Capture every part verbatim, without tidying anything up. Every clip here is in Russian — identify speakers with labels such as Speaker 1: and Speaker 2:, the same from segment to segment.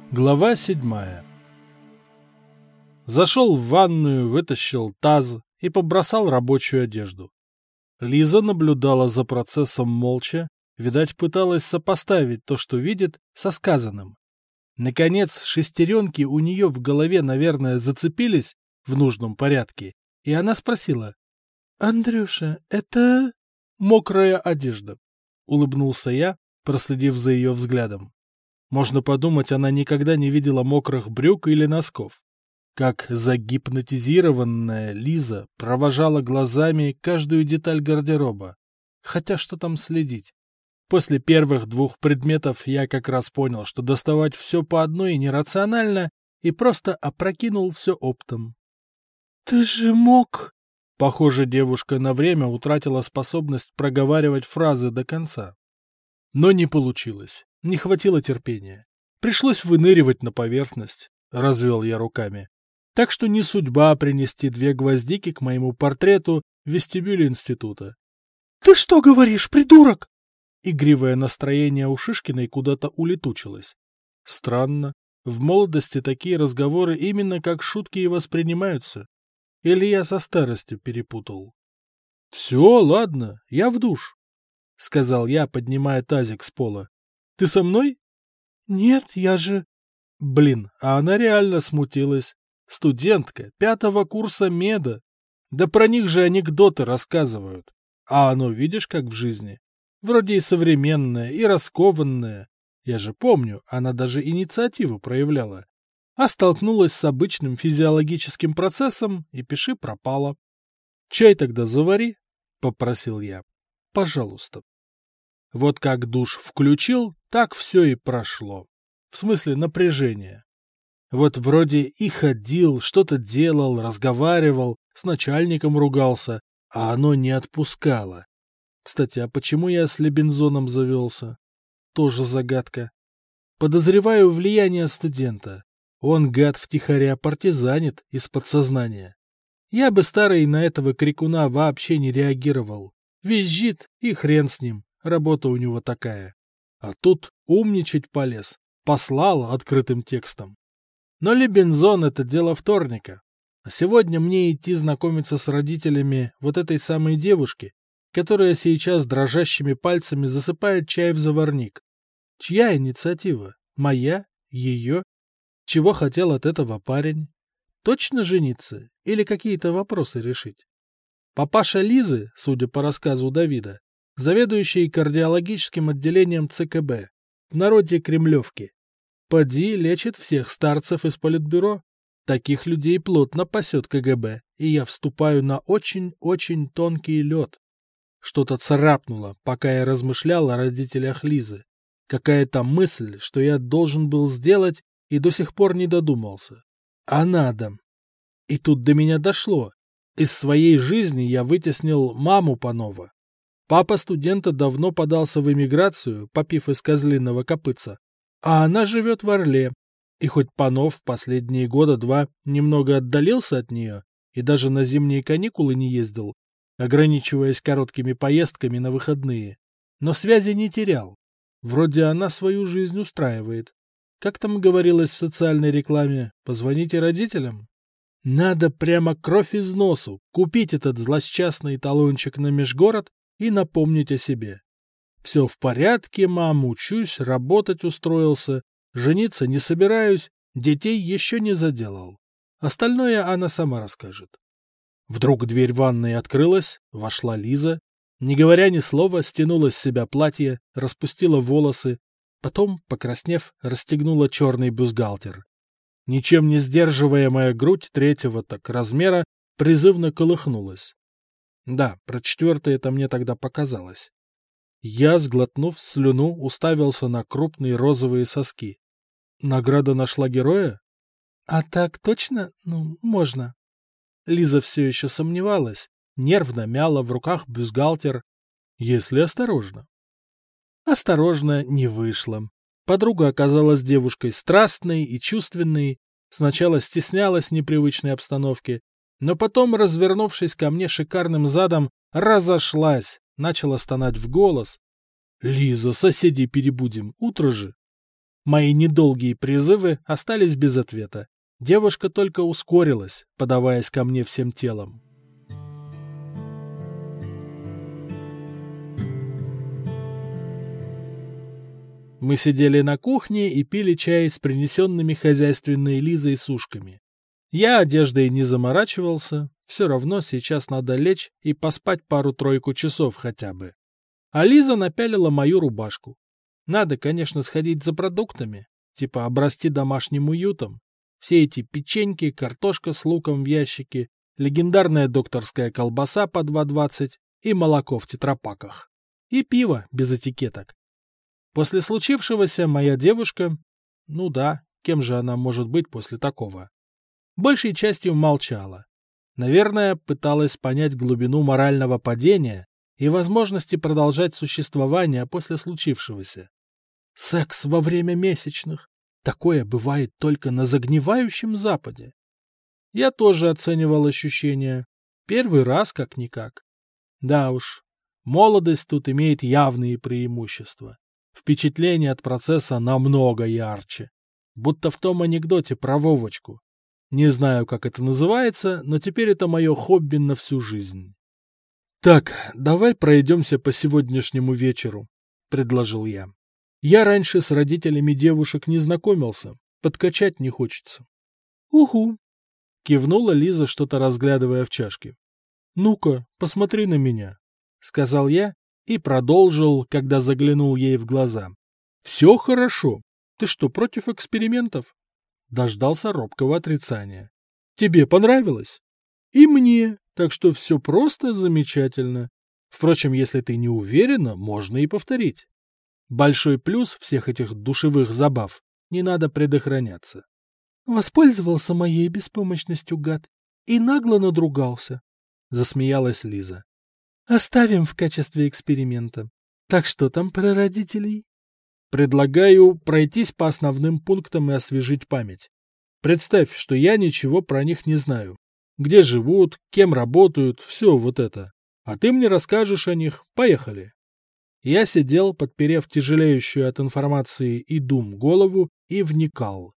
Speaker 1: Глава седьмая. Зашел в ванную, вытащил таз и побросал рабочую одежду. Лиза наблюдала за процессом молча, видать, пыталась сопоставить то, что видит, со сказанным. Наконец, шестеренки у нее в голове, наверное, зацепились в нужном порядке, и она спросила: «Андрюша, это...» «Мокрая одежда», — улыбнулся я, проследив за ее взглядом. Можно подумать, она никогда не видела мокрых брюк или носков. Как загипнотизированная Лиза провожала глазами каждую деталь гардероба. Хотя что там следить? После первых двух предметов я как раз понял, что доставать все по одной нерационально, и просто опрокинул все оптом. «Ты же мог...» Похоже, девушка на время утратила способность проговаривать фразы до конца. Но не получилось. Не хватило терпения. Пришлось выныривать на поверхность, развел я руками. Так что не судьба принести две гвоздики к моему портрету в вестибюле института. — Ты что говоришь, придурок? Игривое настроение у Шишкиной куда-то улетучилось. Странно. В молодости такие разговоры именно как шутки и воспринимаются. Или я со старостью перепутал? — Все, ладно, я в душ, — сказал я, поднимая тазик с пола. Ты со мной? Нет, я же... Блин, а она реально смутилась. Студентка пятого курса меда. Да про них же анекдоты рассказывают. А оно, видишь, как в жизни. Вроде и современное, и раскованное. Я же помню, она даже инициативу проявляла. А столкнулась с обычным физиологическим процессом, и пиши пропала. Чай тогда завари, — попросил я. Пожалуйста. Вот как душ включил, так все и прошло. В смысле напряжения. Вот вроде и ходил, что-то делал, разговаривал, с начальником ругался, а оно не отпускало. Кстати, а почему я с Лебензоном завелся? Тоже загадка. Подозреваю влияние студента. Он, гад, втихаря партизанит из подсознания. Я бы старый на этого крикуна вообще не реагировал. Визжит, и хрен с ним. Работа у него такая. А тут умничать полез. Послал открытым текстом. Но Лебензон — это дело вторника. А сегодня мне идти знакомиться с родителями вот этой самой девушки, которая сейчас дрожащими пальцами засыпает чай в заварник. Чья инициатива? Моя? Ее? Чего хотел от этого парень? Точно жениться? Или какие-то вопросы решить? Папаша Лизы, судя по рассказу Давида, заведующий кардиологическим отделением ЦКБ, в народе Кремлевки. Поди лечит всех старцев из политбюро. Таких людей плотно пасет КГБ, и я вступаю на очень-очень тонкий лед. Что-то царапнуло, пока я размышлял о родителях Лизы. Какая-то мысль, что я должен был сделать, и до сих пор не додумался. А надо. И тут до меня дошло. Из своей жизни я вытеснил маму Панова. Папа студента давно подался в эмиграцию, попив из козлиного копытца, а она живет в Орле. И хоть Панов последние года два немного отдалился от нее и даже на зимние каникулы не ездил, ограничиваясь короткими поездками на выходные, но связи не терял. Вроде она свою жизнь устраивает. Как там говорилось в социальной рекламе, позвоните родителям? Надо прямо кровь из носу купить этот злосчастный талончик на межгород и напомнить о себе. Все в порядке, мам, учусь, работать устроился, жениться не собираюсь, детей еще не заделал. Остальное она сама расскажет. Вдруг дверь ванной открылась, вошла Лиза, не говоря ни слова, стянула с себя платье, распустила волосы, потом, покраснев, расстегнула черный бюстгальтер. Ничем не сдерживаемая грудь третьего так размера призывно колыхнулась. Да, про четвертое это мне тогда показалось. Я, сглотнув слюну, уставился на крупные розовые соски. Награда нашла героя? А так точно? Ну, можно. Лиза все еще сомневалась, нервно мяла в руках бюстгальтер, если осторожно. Осторожно не вышло. Подруга оказалась девушкой страстной и чувственной, сначала стеснялась непривычной обстановки, но потом, развернувшись ко мне шикарным задом, разошлась, начала стонать в голос. — Лиза, соседей перебудем, утро же. Мои недолгие призывы остались без ответа. Девушка только ускорилась, подаваясь ко мне всем телом. Мы сидели на кухне и пили чай с принесенными хозяйственной Лизой сушками. Я одеждой не заморачивался, все равно сейчас надо лечь и поспать пару-тройку часов хотя бы. А Лиза напялила мою рубашку. Надо, конечно, сходить за продуктами, типа обрасти домашним уютом. Все эти печеньки, картошка с луком в ящике, легендарная докторская колбаса по два двадцать и молоко в тетрапаках. И пиво без этикеток. После случившегося моя девушка, ну да, кем же она может быть после такого, большей частью молчала. Наверное, пыталась понять глубину морального падения и возможности продолжать существование после случившегося. Секс во время месячных. Такое бывает только на загнивающем Западе. Я тоже оценивал ощущения. Первый раз как-никак. Да уж, молодость тут имеет явные преимущества. Впечатление от процесса намного ярче. Будто в том анекдоте про Вовочку. Не знаю, как это называется, но теперь это мое хобби на всю жизнь. «Так, давай пройдемся по сегодняшнему вечеру», — предложил я. «Я раньше с родителями девушек не знакомился, подкачать не хочется». «Угу», — кивнула Лиза, что-то разглядывая в чашке. «Ну-ка, посмотри на меня», — сказал я и продолжил, когда заглянул ей в глаза. «Все хорошо. Ты что, против экспериментов?» Дождался робкого отрицания. «Тебе понравилось?» «И мне, так что все просто замечательно. Впрочем, если ты не уверена, можно и повторить. Большой плюс всех этих душевых забав — не надо предохраняться». «Воспользовался моей беспомощностью, гад, и нагло надругался», — засмеялась Лиза. «Оставим в качестве эксперимента. Так что там про родителей?» «Предлагаю пройтись по основным пунктам и освежить память. Представь, что я ничего про них не знаю. Где живут, кем работают, все вот это. А ты мне расскажешь о них. Поехали». Я сидел, подперев тяжелеющую от информации и дум голову, и вникал.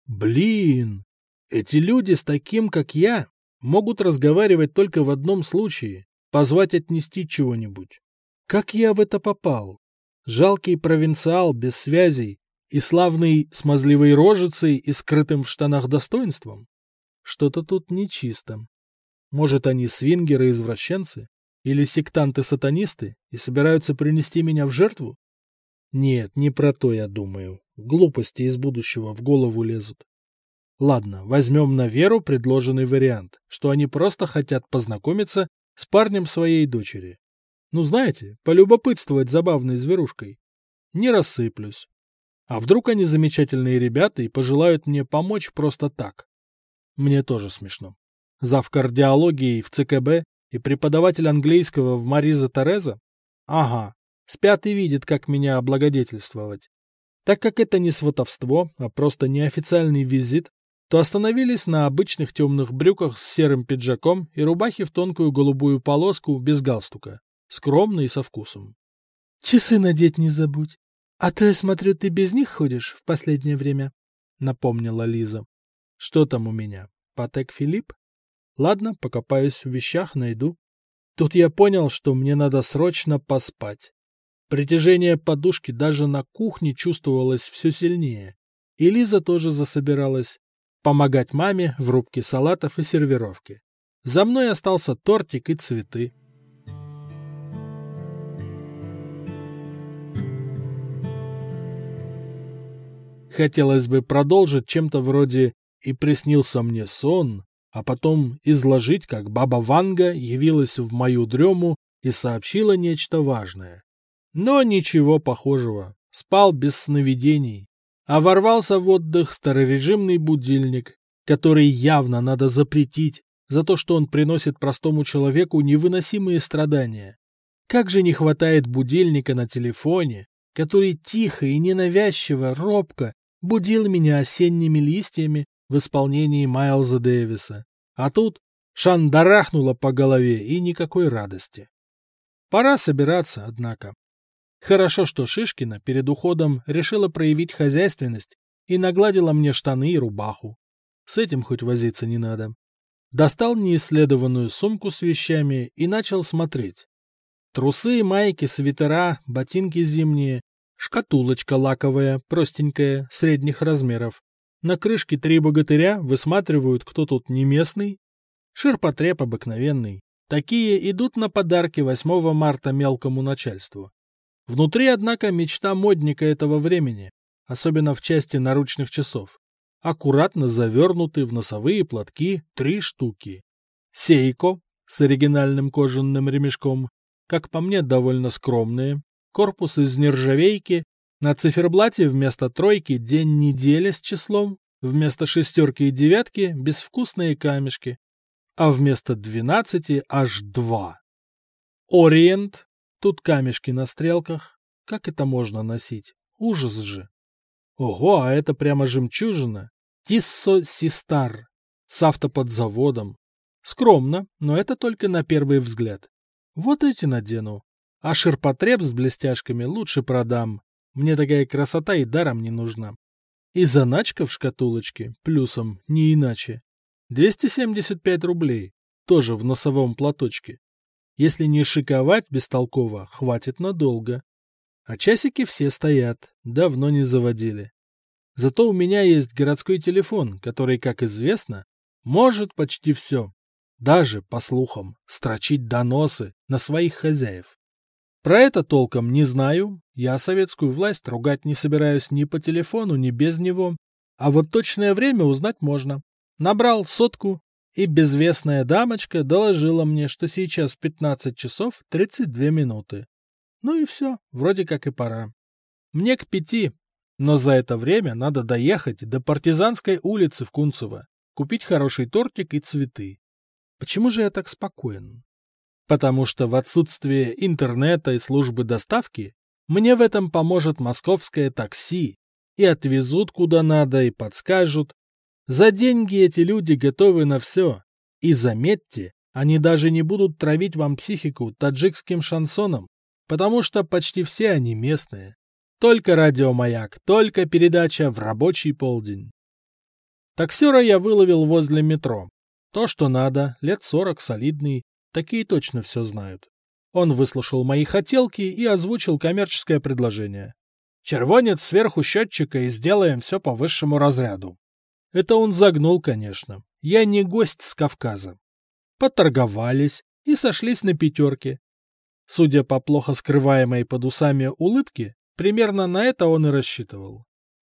Speaker 1: Блин, эти люди с таким, как я, могут разговаривать только в одном случае — позвать отнести чего-нибудь. Как я в это попал? Жалкий провинциал без связей и славный смазливой рожицей и скрытым в штанах достоинством? Что-то тут нечисто. Может, они свингеры-извращенцы? Или сектанты-сатанисты и собираются принести меня в жертву? Нет, не про то я думаю. Глупости из будущего в голову лезут. Ладно, возьмем на веру предложенный вариант, что они просто хотят познакомиться с парнем своей дочери. Ну, знаете, полюбопытствовать забавной зверушкой. Не рассыплюсь. А вдруг они замечательные ребята и пожелают мне помочь просто так? Мне тоже смешно. Зав кардиологии в ЦКБ и преподаватель английского в Мариза Тереза? Ага, спят и видят, как меня облагодетельствовать. Так как это не сватовство, а просто неофициальный визит, то остановились на обычных темных брюках с серым пиджаком и рубахе в тонкую голубую полоску без галстука, скромно и со вкусом. — Часы надеть не забудь. А то, я смотрю, ты без них ходишь в последнее время, — напомнила Лиза. — Что там у меня? Патек Филипп? Ладно, покопаюсь в вещах, найду. Тут я понял, что мне надо срочно поспать. Притяжение подушки даже на кухне чувствовалось все сильнее. И Лиза тоже засобиралась помогать маме в рубке салатов и сервировке. За мной остался тортик и цветы. Хотелось бы продолжить чем-то вроде «И приснился мне сон», а потом изложить, как баба Ванга явилась в мою дрему и сообщила нечто важное. Но ничего похожего. Спал без сновидений. А ворвался в отдых старорежимный будильник, который явно надо запретить за то, что он приносит простому человеку невыносимые страдания. Как же не хватает будильника на телефоне, который тихо и ненавязчиво, робко будил меня осенними листьями в исполнении Майлза Дэвиса. А тут шандарахнуло по голове и никакой радости. Пора собираться, однако. Хорошо, что Шишкина перед уходом решила проявить хозяйственность и нагладила мне штаны и рубаху. С этим хоть возиться не надо. Достал неисследованную сумку с вещами и начал смотреть. Трусы, майки, свитера, ботинки зимние, шкатулочка лаковая, простенькая, средних размеров. На крышке три богатыря высматривают, кто тут не местный. Ширпотреб обыкновенный. Такие идут на подарки восьмого марта мелкому начальству. Внутри, однако, мечта модника этого времени, особенно в части наручных часов. Аккуратно завернуты в носовые платки три штуки. Сейко с оригинальным кожаным ремешком, как по мне, довольно скромные. Корпус из нержавейки. На циферблате вместо тройки день недели с числом, вместо шестерки и девятки безвкусные камешки, а вместо двенадцати аж два. Ориент. Тут камешки на стрелках. Как это можно носить? Ужас же. Ого, а это прямо жемчужина. Тиссо Систар. С автоподзаводом. Скромно, но это только на первый взгляд. Вот эти надену. А ширпотреб с блестяшками лучше продам. Мне такая красота и даром не нужна. И заначка в шкатулочке, плюсом, не иначе. двести семьдесят пять рублей. Тоже в носовом платочке. Если не шиковать бестолково, хватит надолго. А часики все стоят, давно не заводили. Зато у меня есть городской телефон, который, как известно, может почти все. Даже, по слухам, строчить доносы на своих хозяев. Про это толком не знаю, я советскую власть ругать не собираюсь ни по телефону, ни без него. А вот точное время узнать можно. Набрал сотку, и безвестная дамочка доложила мне, что сейчас пятнадцать часов тридцать две минуты. Ну и все, вроде как и пора. Мне к пяти, но за это время надо доехать до Партизанской улицы в Кунцево, купить хороший тортик и цветы. Почему же я так спокоен? Потому что в отсутствие интернета и службы доставки мне в этом поможет московское такси, и отвезут куда надо, и подскажут. За деньги эти люди готовы на все. И заметьте, они даже не будут травить вам психику таджикским шансоном, потому что почти все они местные. Только радиомаяк, только передача в рабочий полдень. Таксера я выловил возле метро. То, что надо, лет сорок, солидный, такие точно все знают. Он выслушал мои хотелки и озвучил коммерческое предложение. Червонец сверху счетчика и сделаем все по высшему разряду. Это он загнул, конечно. Я не гость с Кавказа. Поторговались и сошлись на пятерке. Судя по плохо скрываемой под усами улыбке, примерно на это он и рассчитывал.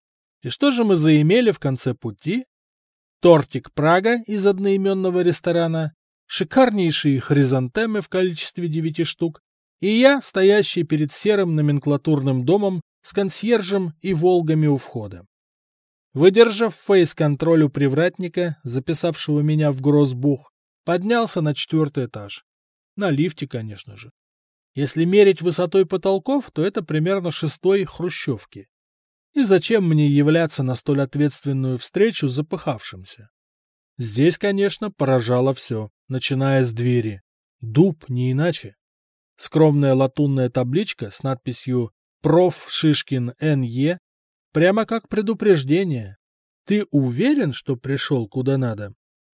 Speaker 1: И что же мы заимели в конце пути? Тортик Прага из одноименного ресторана, шикарнейшие хризантемы в количестве девяти штук, и я, стоящий перед серым номенклатурным домом с консьержем и волгами у входа. Выдержав фейс-контроль у привратника, записавшего меня в грозбух, поднялся на четвертый этаж. На лифте, конечно же. Если мерить высотой потолков, то это примерно шестой хрущевки. И зачем мне являться на столь ответственную встречу запыхавшимся? Здесь, конечно, поражало все, начиная с двери. Дуб, не иначе. Скромная латунная табличка с надписью «Проф. Шишкин Эн Е» прямо как предупреждение. Ты уверен, что пришел куда надо?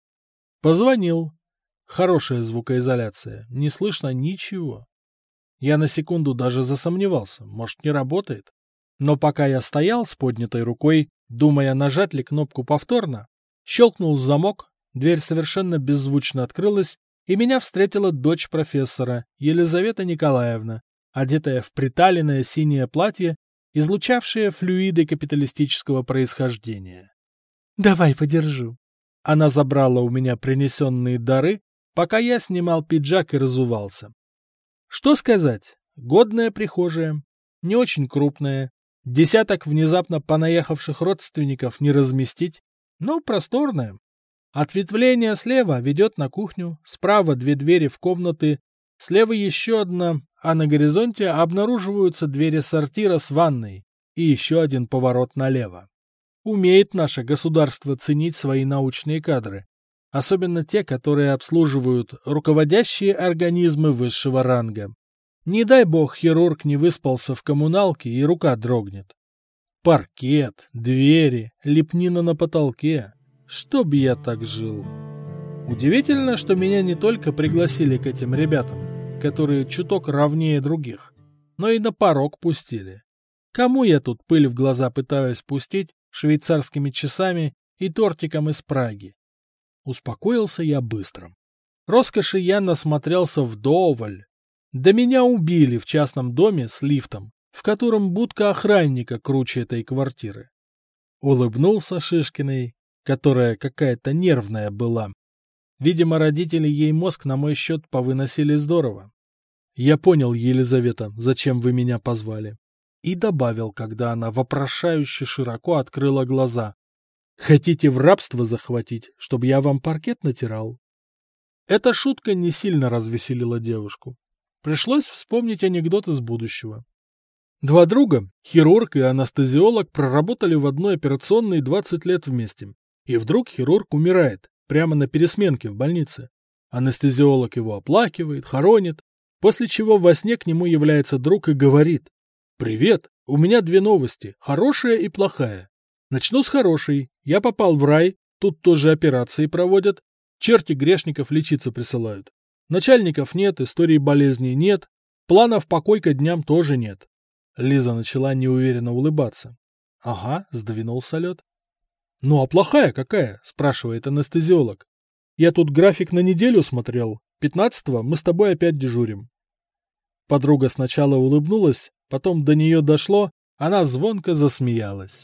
Speaker 1: Позвонил. Хорошая звукоизоляция, не слышно ничего. Я на секунду даже засомневался, может, не работает. Но пока я стоял с поднятой рукой, думая, нажать ли кнопку повторно, щелкнул замок, дверь совершенно беззвучно открылась, и меня встретила дочь профессора, Елизавета Николаевна, одетая в приталенное синее платье, излучавшее флюиды капиталистического происхождения. «Давай подержу». Она забрала у меня принесенные дары, пока я снимал пиджак и разувался. Что сказать? Годная прихожая, не очень крупная, десяток внезапно понаехавших родственников не разместить, но просторная. Ответвление слева ведет на кухню, справа две двери в комнаты, слева еще одна, а на горизонте обнаруживаются двери сортира с ванной и еще один поворот налево. Умеет наше государство ценить свои научные кадры, особенно те, которые обслуживают руководящие организмы высшего ранга. Не дай бог хирург не выспался в коммуналке и рука дрогнет. Паркет, двери, лепнина на потолке. Чтоб я так жил. Удивительно, что меня не только пригласили к этим ребятам, которые чуток равнее других, но и на порог пустили. Кому я тут пыль в глаза пытаюсь пустить швейцарскими часами и тортиком из Праги? Успокоился я быстро. Роскоши я насмотрелся вдоволь. Да меня убили в частном доме с лифтом, в котором будка охранника круче этой квартиры. Улыбнулся Шишкиной, которая какая-то нервная была. Видимо, родители ей мозг на мой счет повыносили здорово. Я понял, Елизавета, зачем вы меня позвали. И добавил, когда она вопрошающе широко открыла глаза. Хотите в рабство захватить, чтобы я вам паркет натирал? Эта шутка не сильно развеселила девушку. Пришлось вспомнить анекдот из будущего. Два друга, хирург и анестезиолог, проработали в одной операционной двадцать лет вместе. И вдруг хирург умирает, прямо на пересменке в больнице. Анестезиолог его оплакивает, хоронит, после чего во сне к нему является друг и говорит: «Привет, у меня две новости, хорошая и плохая. Начну с хорошей. Я попал в рай, тут тоже операции проводят, черти грешников лечиться присылают. Начальников нет, истории болезней нет, планов покой ко дням тоже нет». Лиза начала неуверенно улыбаться. «Ага», — сдвинулся лед. «Ну а плохая какая?» — спрашивает анестезиолог. «Я тут график на неделю смотрел. Пятнадцатого мы с тобой опять дежурим». Подруга сначала улыбнулась, потом до нее дошло, она звонко засмеялась.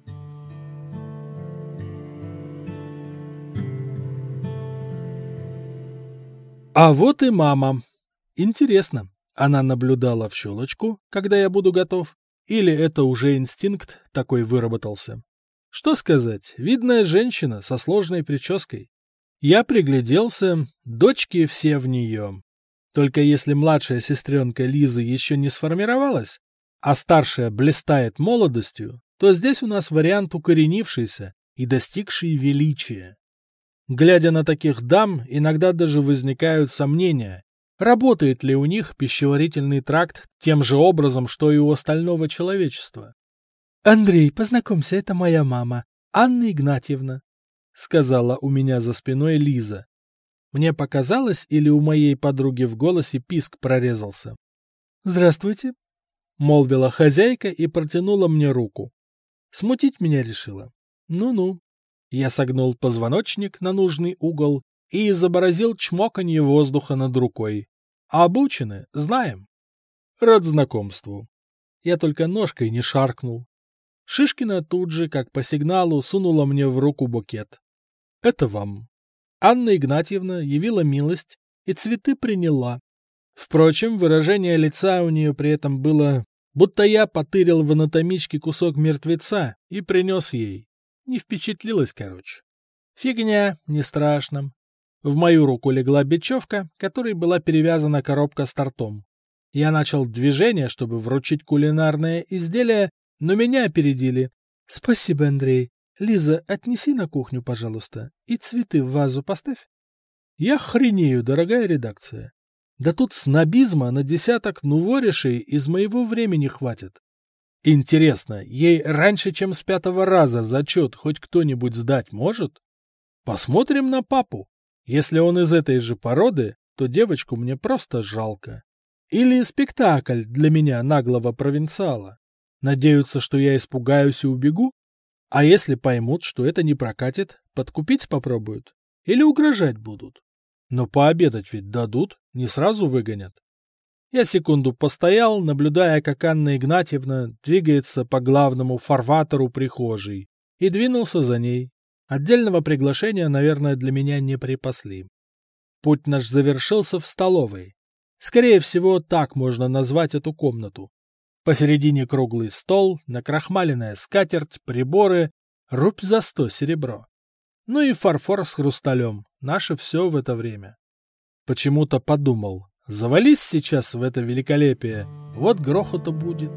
Speaker 1: А вот и мама. Интересно, она наблюдала в щелочку, когда я буду готов, или это уже инстинкт такой выработался? Что сказать, видная женщина со сложной прической. Я пригляделся, дочки все в нее. Только если младшая сестренка Лизы еще не сформировалась, а старшая блистает молодостью, то здесь у нас вариант укоренившийся и достигший величия. Глядя на таких дам, иногда даже возникают сомнения, работает ли у них пищеварительный тракт тем же образом, что и у остального человечества. «Андрей, познакомься, это моя мама, Анна Игнатьевна», — сказала у меня за спиной Лиза. Мне показалось, или у моей подруги в голосе писк прорезался. «Здравствуйте», — молвила хозяйка и протянула мне руку. Смутить меня решила. Ну-ну. Я согнул позвоночник на нужный угол и изобразил чмоканье воздуха над рукой. А обучены, знаем. Рад знакомству. Я только ножкой не шаркнул. Шишкина тут же, как по сигналу, сунула мне в руку букет. Это вам. Анна Игнатьевна явила милость и цветы приняла. Впрочем, выражение лица у нее при этом было, будто я потырил в анатомичке кусок мертвеца и принес ей. Не впечатлилась, короче. Фигня, не страшно. В мою руку легла бечевка, которой была перевязана коробка с тортом. Я начал движение, чтобы вручить кулинарное изделие, но меня опередили. «Спасибо, Андрей. Лиза, отнеси на кухню, пожалуйста, и цветы в вазу поставь». Я хренею, дорогая редакция. Да тут снобизма на десяток нуворишей из моего времени хватит. Интересно, ей раньше, чем с пятого раза зачет хоть кто-нибудь сдать может? Посмотрим на папу. Если он из этой же породы, то девочку мне просто жалко. Или спектакль для меня, наглого провинциала. Надеются, что я испугаюсь и убегу? А если поймут, что это не прокатит, подкупить попробуют? Или угрожать будут? Но пообедать ведь дадут, не сразу выгонят. Я секунду постоял, наблюдая, как Анна Игнатьевна двигается по главному фарватеру прихожей, и двинулся за ней. Отдельного приглашения, наверное, для меня не припасли. Путь наш завершился в столовой. Скорее всего, так можно назвать эту комнату. Посередине круглый стол, накрахмаленная скатерть, приборы, рубь за сто серебро. Ну и фарфор с хрусталем, наше все в это время. Почему-то подумал, завались сейчас в это великолепие, вот грохота будет.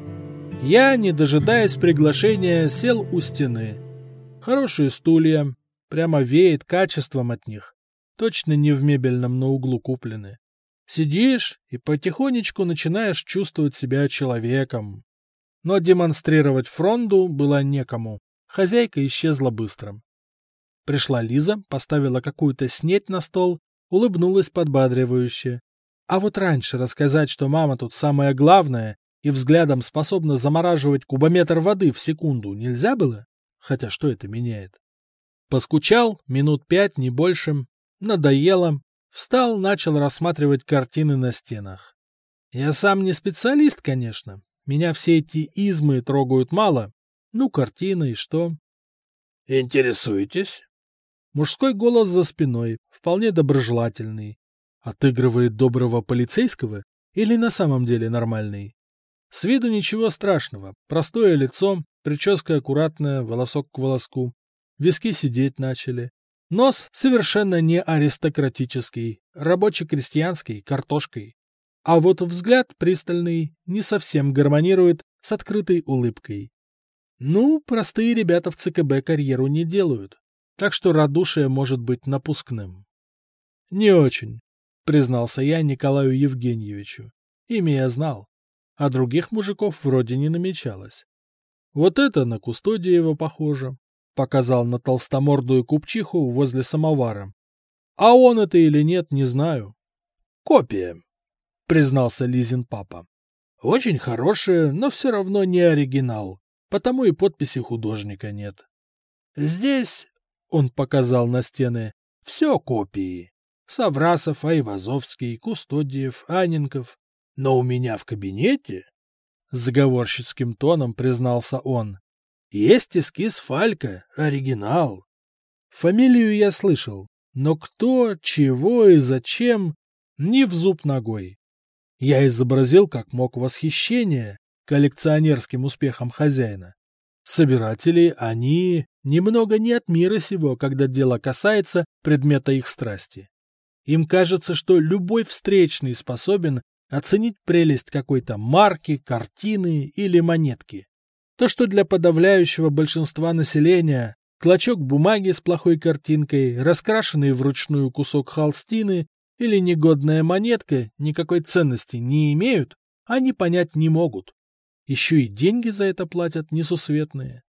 Speaker 1: Я, не дожидаясь приглашения, сел у стены. Хорошие стулья, прямо веет качеством от них, точно не в мебельном на углу куплены. Сидишь и потихонечку начинаешь чувствовать себя человеком. Но демонстрировать фронту было некому. Хозяйка исчезла быстро. Пришла Лиза, поставила какую-то снеть на стол, улыбнулась подбадривающе. А вот раньше рассказать, что мама тут самое главное и взглядом способна замораживать кубометр воды в секунду, нельзя было? Хотя что это меняет? Поскучал, минут пять, не больше. Надоело. Встал, начал рассматривать картины на стенах. Я сам не специалист, конечно. Меня все эти измы трогают мало. Ну, картина и что?
Speaker 2: Интересуетесь?
Speaker 1: Мужской голос за спиной, вполне доброжелательный. Отыгрывает доброго полицейского или на самом деле нормальный? С виду ничего страшного. Простое лицо, прическа аккуратная, волосок к волоску. Виски сидеть начали. Нос совершенно не аристократический, рабоче-крестьянский, картошкой. А вот взгляд пристальный не совсем гармонирует с открытой улыбкой. Ну, простые ребята в ЦКБ карьеру не делают, так что радушие может быть напускным. Не очень, признался я Николаю Евгеньевичу. Имя я знал, а других мужиков вроде не намечалось. Вот это на Кустодиева похоже. Показал на толстомордую купчиху возле самовара. А он это или нет, не знаю.
Speaker 2: Копия,
Speaker 1: признался Лизин папа. Очень хорошая, но все равно не оригинал, потому и подписи художника нет. Здесь, он показал на стены, все копии. Саврасов, Айвазовский, Кустодиев, Анненков. Но у меня в кабинете, заговорщицким тоном признался он, есть эскиз Фалька, оригинал. Фамилию я слышал, но кто, чего и зачем, ни в зуб ногой. Я изобразил как мог восхищение коллекционерским успехом хозяина. Собиратели, они немного не от мира сего, когда дело касается предмета их страсти. Им кажется, что любой встречный способен оценить прелесть какой-то марки, картины или монетки. То, что для подавляющего большинства населения клочок бумаги с плохой картинкой, раскрашенный вручную кусок холстины или негодная монетка никакой ценности не имеют, они понять не могут. Еще и деньги за это платят несусветные.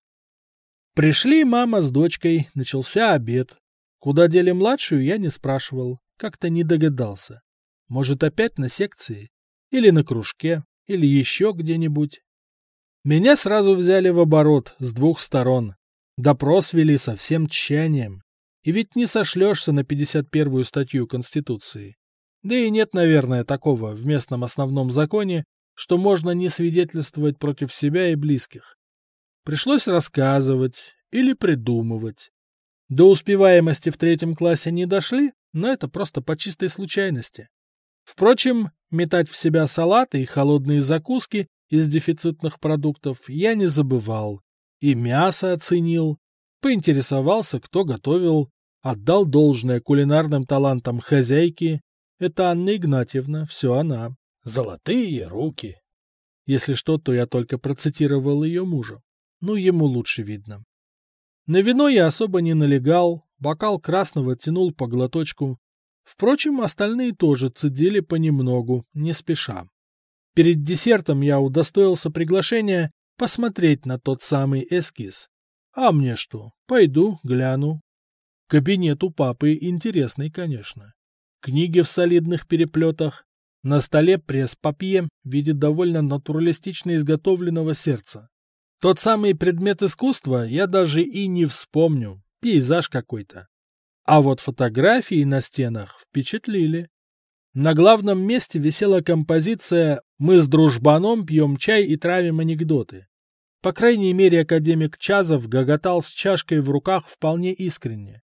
Speaker 1: Пришли мама с дочкой, начался обед. Куда дели младшую, я не спрашивал, как-то не догадался. Может, опять на секции? Или на кружке? Или еще где-нибудь? Меня сразу взяли в оборот с двух сторон. Допрос вели со всем тщанием. И ведь не сошлешься на пятьдесят первую статью Конституции. Да и нет, наверное, такого в местном основном законе, что можно не свидетельствовать против себя и близких. Пришлось рассказывать или придумывать. До успеваемости в третьем классе не дошли, но это просто по чистой случайности. Впрочем, метать в себя салаты и холодные закуски из дефицитных продуктов я не забывал. И мясо оценил, поинтересовался, кто готовил, отдал должное кулинарным талантам хозяйки. Это Анна Игнатьевна, все она. Золотые руки. Если что, то я только процитировал ее мужа. Ну, ему лучше видно. На вино я особо не налегал, бокал красного тянул по глоточку. Впрочем, остальные тоже цедили понемногу, не спеша. Перед десертом я удостоился приглашения посмотреть на тот самый эскиз. А мне что, пойду, гляну. Кабинет у папы интересный, конечно. Книги в солидных переплетах. На столе пресс-папье в виде довольно натуралистично изготовленного сердца. Тот самый предмет искусства я даже и не вспомню. Пейзаж какой-то. А вот фотографии на стенах впечатлили. На главном месте висела композиция «Мы с дружбаном пьем чай и травим анекдоты». По крайней мере, академик Чазов гоготал с чашкой в руках вполне искренне.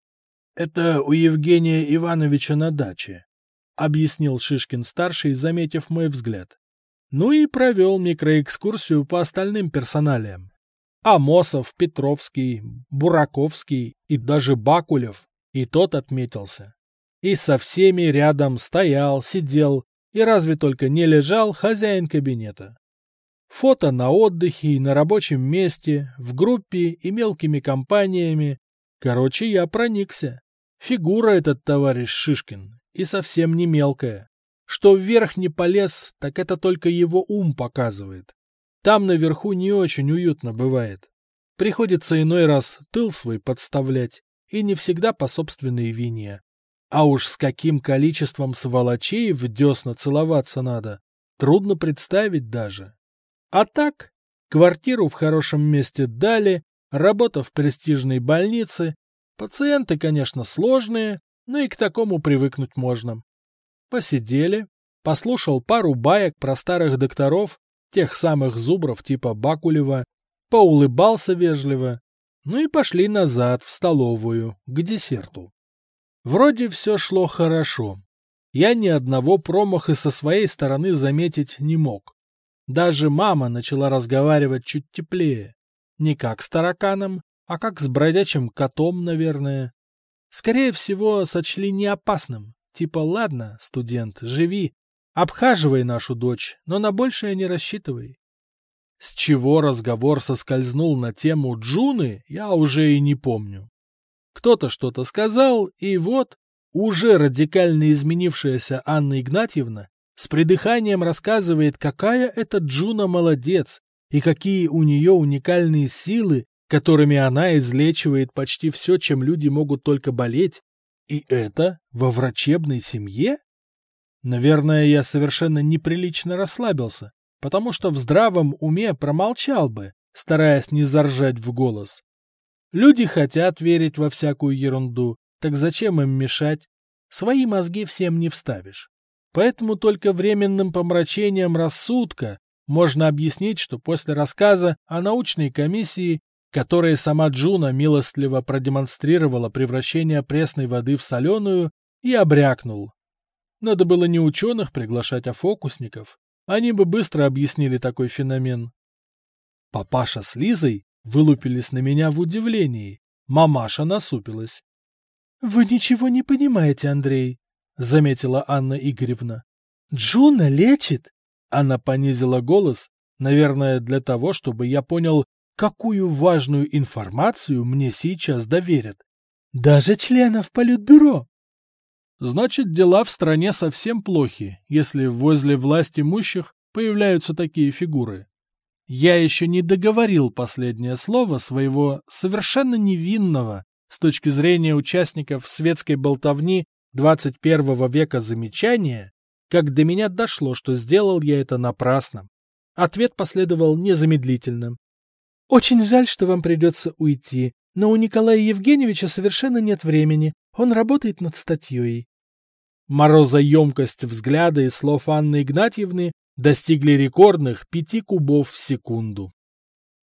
Speaker 1: «Это у Евгения Ивановича на даче», — объяснил Шишкин-старший, заметив мой взгляд. Ну и провел микроэкскурсию по остальным персоналиям. Амосов, Петровский, Бураковский и даже Бакулев, и тот отметился. И со всеми рядом стоял, сидел, и разве только не лежал хозяин кабинета. Фото на отдыхе и на рабочем месте, в группе и мелкими компаниями. Короче, я проникся. Фигура этот товарищ Шишкин, и совсем не мелкая. Что вверх не полез, так это только его ум показывает. Там наверху не очень уютно бывает. Приходится иной раз тыл свой подставлять, и не всегда по собственной вине. А уж с каким количеством сволочей в десна целоваться надо, трудно представить даже. А так, квартиру в хорошем месте дали, работа в престижной больнице, пациенты, конечно, сложные, но и к такому привыкнуть можно. Посидели, послушал пару баек про старых докторов, тех самых зубров типа Бакулева, поулыбался вежливо, ну и пошли назад в столовую, к десерту. Вроде все шло хорошо. Я ни одного промаха со своей стороны заметить не мог. Даже мама начала разговаривать чуть теплее. Не как с тараканом, а как с бродячим котом, наверное. Скорее всего, сочли неопасным. Типа, ладно, студент, живи, обхаживай нашу дочь, но на большее не рассчитывай. С чего разговор соскользнул на тему Джуны, я уже и не помню. Кто-то что-то сказал, и вот, уже радикально изменившаяся Анна Игнатьевна с придыханием рассказывает, какая эта Джуна молодец и какие у нее уникальные силы, которыми она излечивает почти все, чем люди могут только болеть. И это во врачебной семье? Наверное, я совершенно неприлично расслабился, потому что в здравом уме промолчал бы, стараясь не заржать в голос. Люди хотят верить во всякую ерунду, так зачем им мешать? Свои мозги всем не вставишь. Поэтому только временным помрачением рассудка можно объяснить, что после рассказа о научной комиссии, которой сама Джуна милостливо продемонстрировала превращение пресной воды в соленую, и обрякнул. Надо было не ученых приглашать, а фокусников. Они бы быстро объяснили такой феномен. Папаша с Лизой вылупились на меня в удивлении. Мамаша насупилась. — Вы ничего не понимаете, Андрей, — заметила Анна Игоревна. — Джуна лечит. Она понизила голос, наверное, для того, чтобы я понял, какую важную информацию мне сейчас доверят. Даже членов политбюро. Значит, дела в стране совсем плохи, если возле власть имущих появляются такие фигуры. Я еще не договорил последнее слово своего совершенно невинного с точки зрения участников светской болтовни двадцать первого века замечания, как до меня дошло, что сделал я это напрасно. Ответ последовал незамедлительно. «Очень жаль, что вам придется уйти, но у Николая Евгеньевича совершенно нет времени, он работает над статьей». Морозоемкость взгляда и слов Анны Игнатьевны достигли рекордных пяти кубов в секунду.